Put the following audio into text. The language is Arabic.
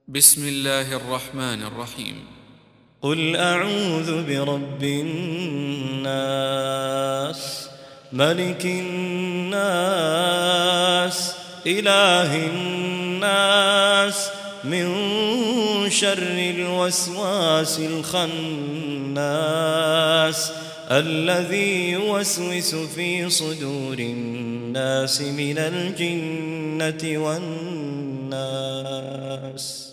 بسم الله الرحمن الرحيم. قل أعوذ برب الناس ملك الناس إله الناس من شر الوسواس الخناس الذي يوسوس في صدور الناس من الجنة والناس.